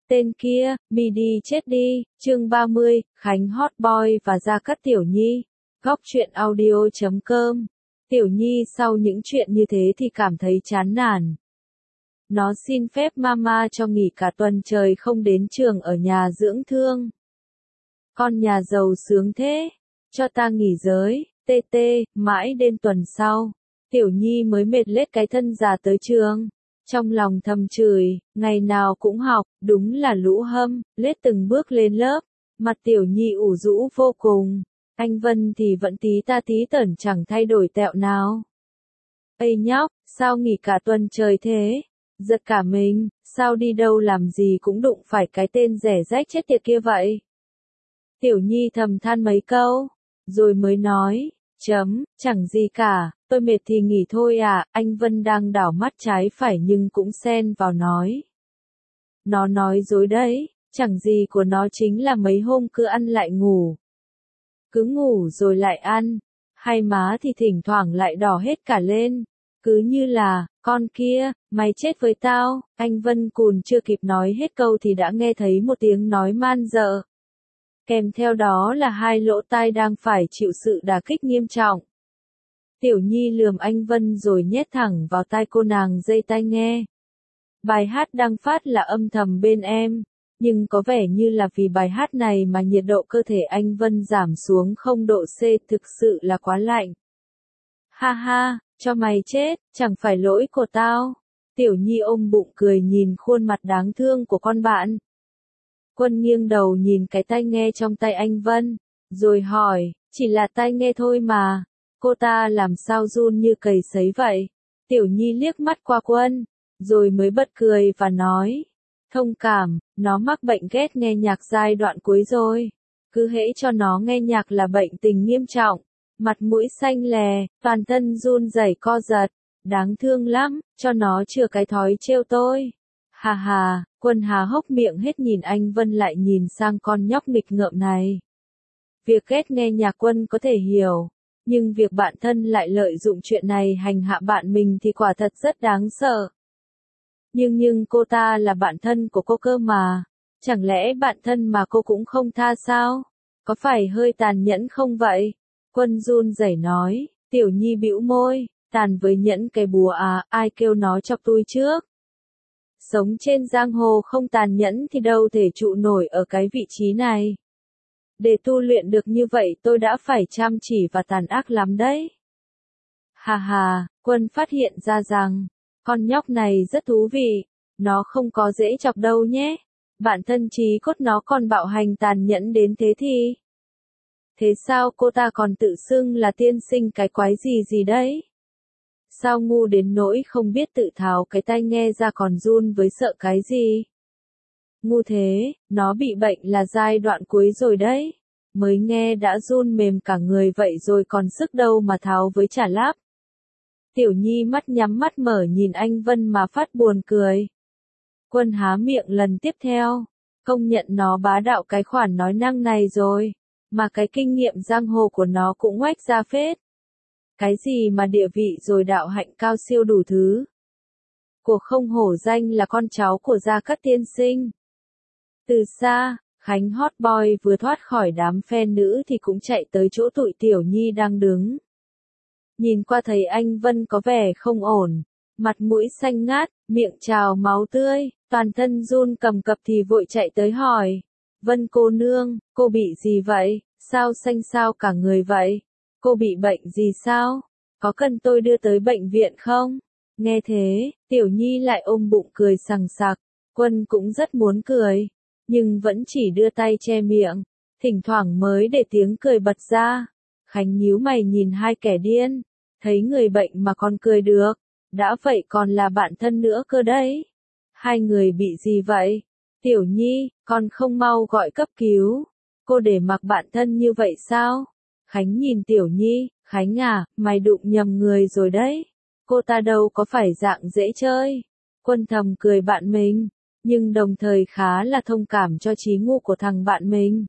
Tên kia, mi đi chết đi, chương 30, Khánh Hot Boy và Gia Cát Tiểu Nhi. Góc truyện audio.com. Tiểu Nhi sau những chuyện như thế thì cảm thấy chán nản. Nó xin phép mama cho nghỉ cả tuần trời không đến trường ở nhà dưỡng thương. Con nhà giàu sướng thế, cho ta nghỉ giới, mãi đến tuần sau. Tiểu Nhi mới mệt lết cái thân già tới trường. Trong lòng thầm chửi, ngày nào cũng học, đúng là lũ hâm, lết từng bước lên lớp. Mặt Tiểu Nhi ủ rũ vô cùng. Anh Vân thì vẫn tí ta tí tởn chẳng thay đổi tẹo nào. Ây nhóc, sao nghỉ cả tuần trời thế? Giật cả mình, sao đi đâu làm gì cũng đụng phải cái tên rẻ rách chết tiệt kia vậy? Tiểu Nhi thầm than mấy câu, rồi mới nói, chẳng gì cả, tôi mệt thì nghỉ thôi à. Anh Vân đang đảo mắt trái phải nhưng cũng xen vào nói. Nó nói dối đấy, chẳng gì của nó chính là mấy hôm cứ ăn lại ngủ. Cứ ngủ rồi lại ăn, hai má thì thỉnh thoảng lại đỏ hết cả lên. Cứ như là, con kia, mày chết với tao. Anh Vân Cùn chưa kịp nói hết câu thì đã nghe thấy một tiếng nói man dợ. Kèm theo đó là hai lỗ tai đang phải chịu sự đả kích nghiêm trọng. Tiểu Nhi lườm anh Vân rồi nhét thẳng vào tai cô nàng dây tai nghe. Bài hát đang phát là âm thầm bên em, nhưng có vẻ như là vì bài hát này mà nhiệt độ cơ thể anh Vân giảm xuống 0 độ C, thực sự là quá lạnh. Ha ha, cho mày chết, chẳng phải lỗi của tao. Tiểu Nhi ôm bụng cười nhìn khuôn mặt đáng thương của con bạn. Quân nghiêng đầu nhìn cái tai nghe trong tay anh Vân, rồi hỏi, chỉ là tai nghe thôi mà, cô ta làm sao run như cầy sấy vậy? Tiểu Nhi liếc mắt qua Quân, rồi mới bật cười và nói, thông cảm, nó mắc bệnh ghét nghe nhạc giai đoạn cuối rồi. Cứ hễ cho nó nghe nhạc là bệnh tình nghiêm trọng, mặt mũi xanh lè, toàn thân run rẩy co giật, đáng thương lắm, cho nó chừa cái thói trêu tôi. Hà hà, Quân há hốc miệng hết nhìn anh Vân lại nhìn sang con nhóc nghịch ngợm này. Việc ghét nghe nhạc Quân có thể hiểu, nhưng việc bạn thân lại lợi dụng chuyện này hành hạ bạn mình thì quả thật rất đáng sợ. Nhưng cô ta là bạn thân của cô cơ mà, chẳng lẽ bạn thân mà cô cũng không tha sao? Có phải hơi tàn nhẫn không vậy? Quân run rẩy nói. Tiểu Nhi bĩu môi, tàn với nhẫn cái bùa à, ai kêu nó chọc tôi trước? Sống trên giang hồ không tàn nhẫn thì đâu thể trụ nổi ở cái vị trí này. Để tu luyện được như vậy tôi đã phải chăm chỉ và tàn ác lắm đấy. Hà hà, Quân phát hiện ra rằng, con nhóc này rất thú vị, nó không có dễ chọc đâu nhé. Bạn thân trí cốt nó còn bạo hành tàn nhẫn đến thế thì. Thế sao cô ta còn tự xưng là tiên sinh cái quái gì đấy? Sao ngu đến nỗi không biết tự tháo cái tai nghe ra còn run với sợ cái gì? Ngu thế, nó bị bệnh là giai đoạn cuối rồi đấy. Mới nghe đã run mềm cả người vậy rồi còn sức đâu mà tháo với chả láp. Tiểu Nhi mắt nhắm mắt mở nhìn anh Vân mà phát buồn cười. Quân há miệng lần tiếp theo, công nhận nó bá đạo cái khoản nói năng này rồi, mà cái kinh nghiệm giang hồ của nó cũng oách ra phết. Cái gì mà địa vị rồi đạo hạnh cao siêu đủ thứ. Của không hổ danh là con cháu của Gia Cát tiên sinh. Từ xa, Khánh Hot Boy vừa thoát khỏi đám fan nữ thì cũng chạy tới chỗ tụi Tiểu Nhi đang đứng. Nhìn qua thấy anh Vân có vẻ không ổn, mặt mũi xanh ngát, miệng trào máu tươi, toàn thân run cầm cập thì vội chạy tới hỏi. Vân cô nương, cô bị gì vậy? Sao xanh xao cả người vậy? Cô bị bệnh gì sao? Có cần tôi đưa tới bệnh viện không? Nghe thế, Tiểu Nhi lại ôm bụng cười sằng sặc. Quân cũng rất muốn cười, nhưng vẫn chỉ đưa tay che miệng, thỉnh thoảng mới để tiếng cười bật ra. Khánh nhíu mày nhìn hai kẻ điên, thấy người bệnh mà còn cười được, đã vậy còn là bạn thân nữa cơ đấy. Hai người bị gì vậy? Tiểu Nhi, con không mau gọi cấp cứu. Cô để mặc bạn thân như vậy sao? Khánh nhìn Tiểu Nhi, Khánh à, mày đụng nhầm người rồi đấy. Cô ta đâu có phải dạng dễ chơi. Quân thầm cười bạn mình, nhưng đồng thời khá là thông cảm cho trí ngu của thằng bạn mình.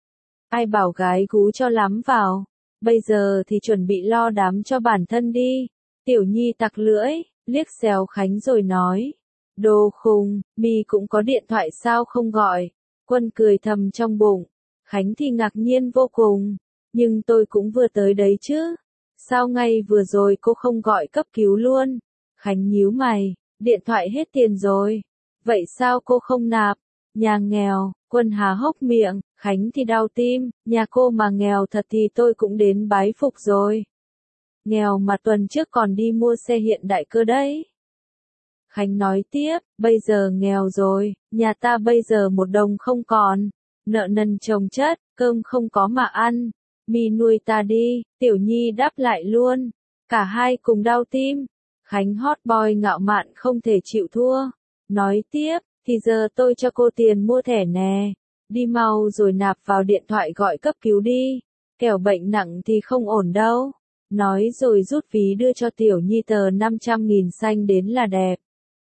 Ai bảo gái gú cho lắm vào, bây giờ thì chuẩn bị lo đám cho bản thân đi. Tiểu Nhi tặc lưỡi, liếc xéo Khánh rồi nói. Đồ khùng, mi cũng có điện thoại sao không gọi? Quân cười thầm trong bụng. Khánh thì ngạc nhiên vô cùng. Nhưng tôi cũng vừa tới đấy chứ. Sao ngay vừa rồi cô không gọi cấp cứu luôn? Khánh nhíu mày, điện thoại hết tiền rồi. Vậy sao cô không nạp? Nhà nghèo, Quân há hốc miệng, Khánh thì đau tim, nhà cô mà nghèo thật thì tôi cũng đến bái phục rồi. Nghèo mà tuần trước còn đi mua xe hiện đại cơ đấy. Khánh nói tiếp, bây giờ nghèo rồi, nhà ta bây giờ một đồng không còn, nợ nần chồng chất, cơm không có mà ăn, mi nuôi ta đi, Tiểu Nhi đáp lại luôn, cả hai cùng đau tim. Khánh hot boy ngạo mạn không thể chịu thua, nói tiếp, thì giờ tôi cho cô tiền mua thẻ nè, đi mau rồi nạp vào điện thoại gọi cấp cứu đi, kẻo bệnh nặng thì không ổn đâu. Nói rồi rút ví đưa cho Tiểu Nhi tờ 500.000 xanh đến là đẹp.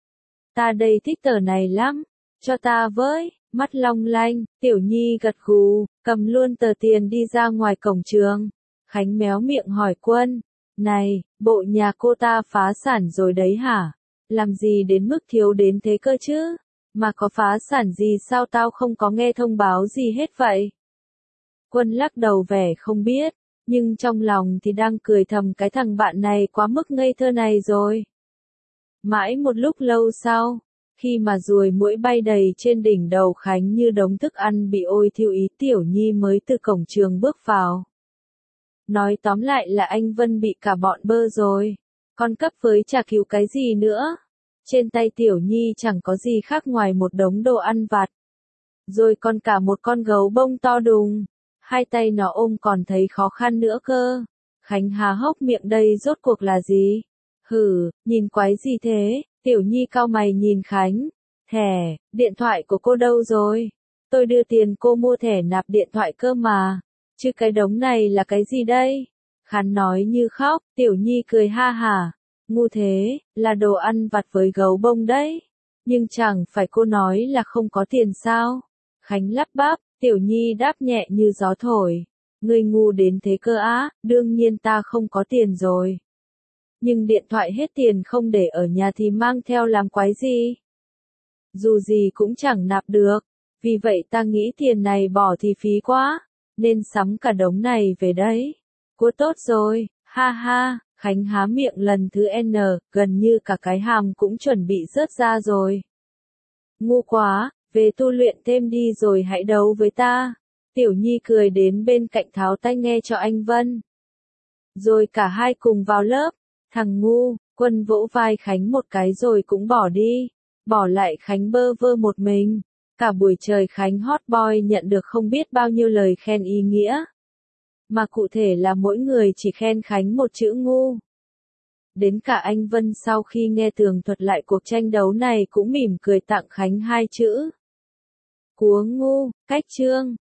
Ta đây thích tờ này lắm, cho ta với, mắt long lanh, Tiểu Nhi gật gù, cầm luôn tờ tiền đi ra ngoài cổng trường. Khánh méo miệng hỏi Quân, này, bộ nhà cô ta phá sản rồi đấy hả? Làm gì đến mức thiếu đến thế cơ chứ? Mà có phá sản gì sao tao không có nghe thông báo gì hết vậy? Quân lắc đầu vẻ không biết, nhưng trong lòng thì đang cười thầm cái thằng bạn này quá mức ngây thơ này rồi. Mãi một lúc lâu sau, khi mà ruồi muỗi bay đầy trên đỉnh đầu Khánh như đống thức ăn bị ôi thiêu ý, Tiểu Nhi mới từ cổng trường bước vào. Nói tóm lại là anh Vân bị cả bọn bơ rồi, con cấp với chả cứu cái gì nữa. Trên tay Tiểu Nhi chẳng có gì khác ngoài một đống đồ ăn vặt. Rồi còn cả một con gấu bông to đùng. Hai tay nó ôm còn thấy khó khăn nữa cơ. Khánh há hốc miệng đây rốt cuộc là gì? Hử, nhìn quái gì thế? Tiểu Nhi cau mày nhìn Khánh. Thẻ, điện thoại của cô đâu rồi? Tôi đưa tiền cô mua thẻ nạp điện thoại cơ mà. Chứ cái đống này là cái gì đây? Khánh nói như khóc, Tiểu Nhi cười ha hả. Ngu thế, là đồ ăn vặt với gấu bông đấy. Nhưng chẳng phải cô nói là không có tiền sao? Khánh lắp bắp, Tiểu Nhi đáp nhẹ như gió thổi. Ngươi ngu đến thế cơ á, đương nhiên ta không có tiền rồi. Nhưng điện thoại hết tiền không để ở nhà thì mang theo làm quái gì? Dù gì cũng chẳng nạp được. Vì vậy ta nghĩ tiền này bỏ thì phí quá. Nên sắm cả đống này về đấy. Cô tốt rồi, ha ha. Khánh há miệng lần thứ N, gần như cả cái hàm cũng chuẩn bị rớt ra rồi. Ngu quá, về tu luyện thêm đi rồi hãy đấu với ta. Tiểu Nhi cười đến bên cạnh tháo tai nghe cho anh Vân. Rồi cả hai cùng vào lớp. Thằng ngu, Quân vỗ vai Khánh một cái rồi cũng bỏ đi. Bỏ lại Khánh bơ vơ một mình. Cả buổi trời Khánh hot boy nhận được không biết bao nhiêu lời khen ý nghĩa. Mà cụ thể là mỗi người chỉ khen Khánh một chữ ngu. Đến cả anh Vân sau khi nghe tường thuật lại cuộc tranh đấu này cũng mỉm cười tặng Khánh hai chữ. Cúa ngu, cách chương.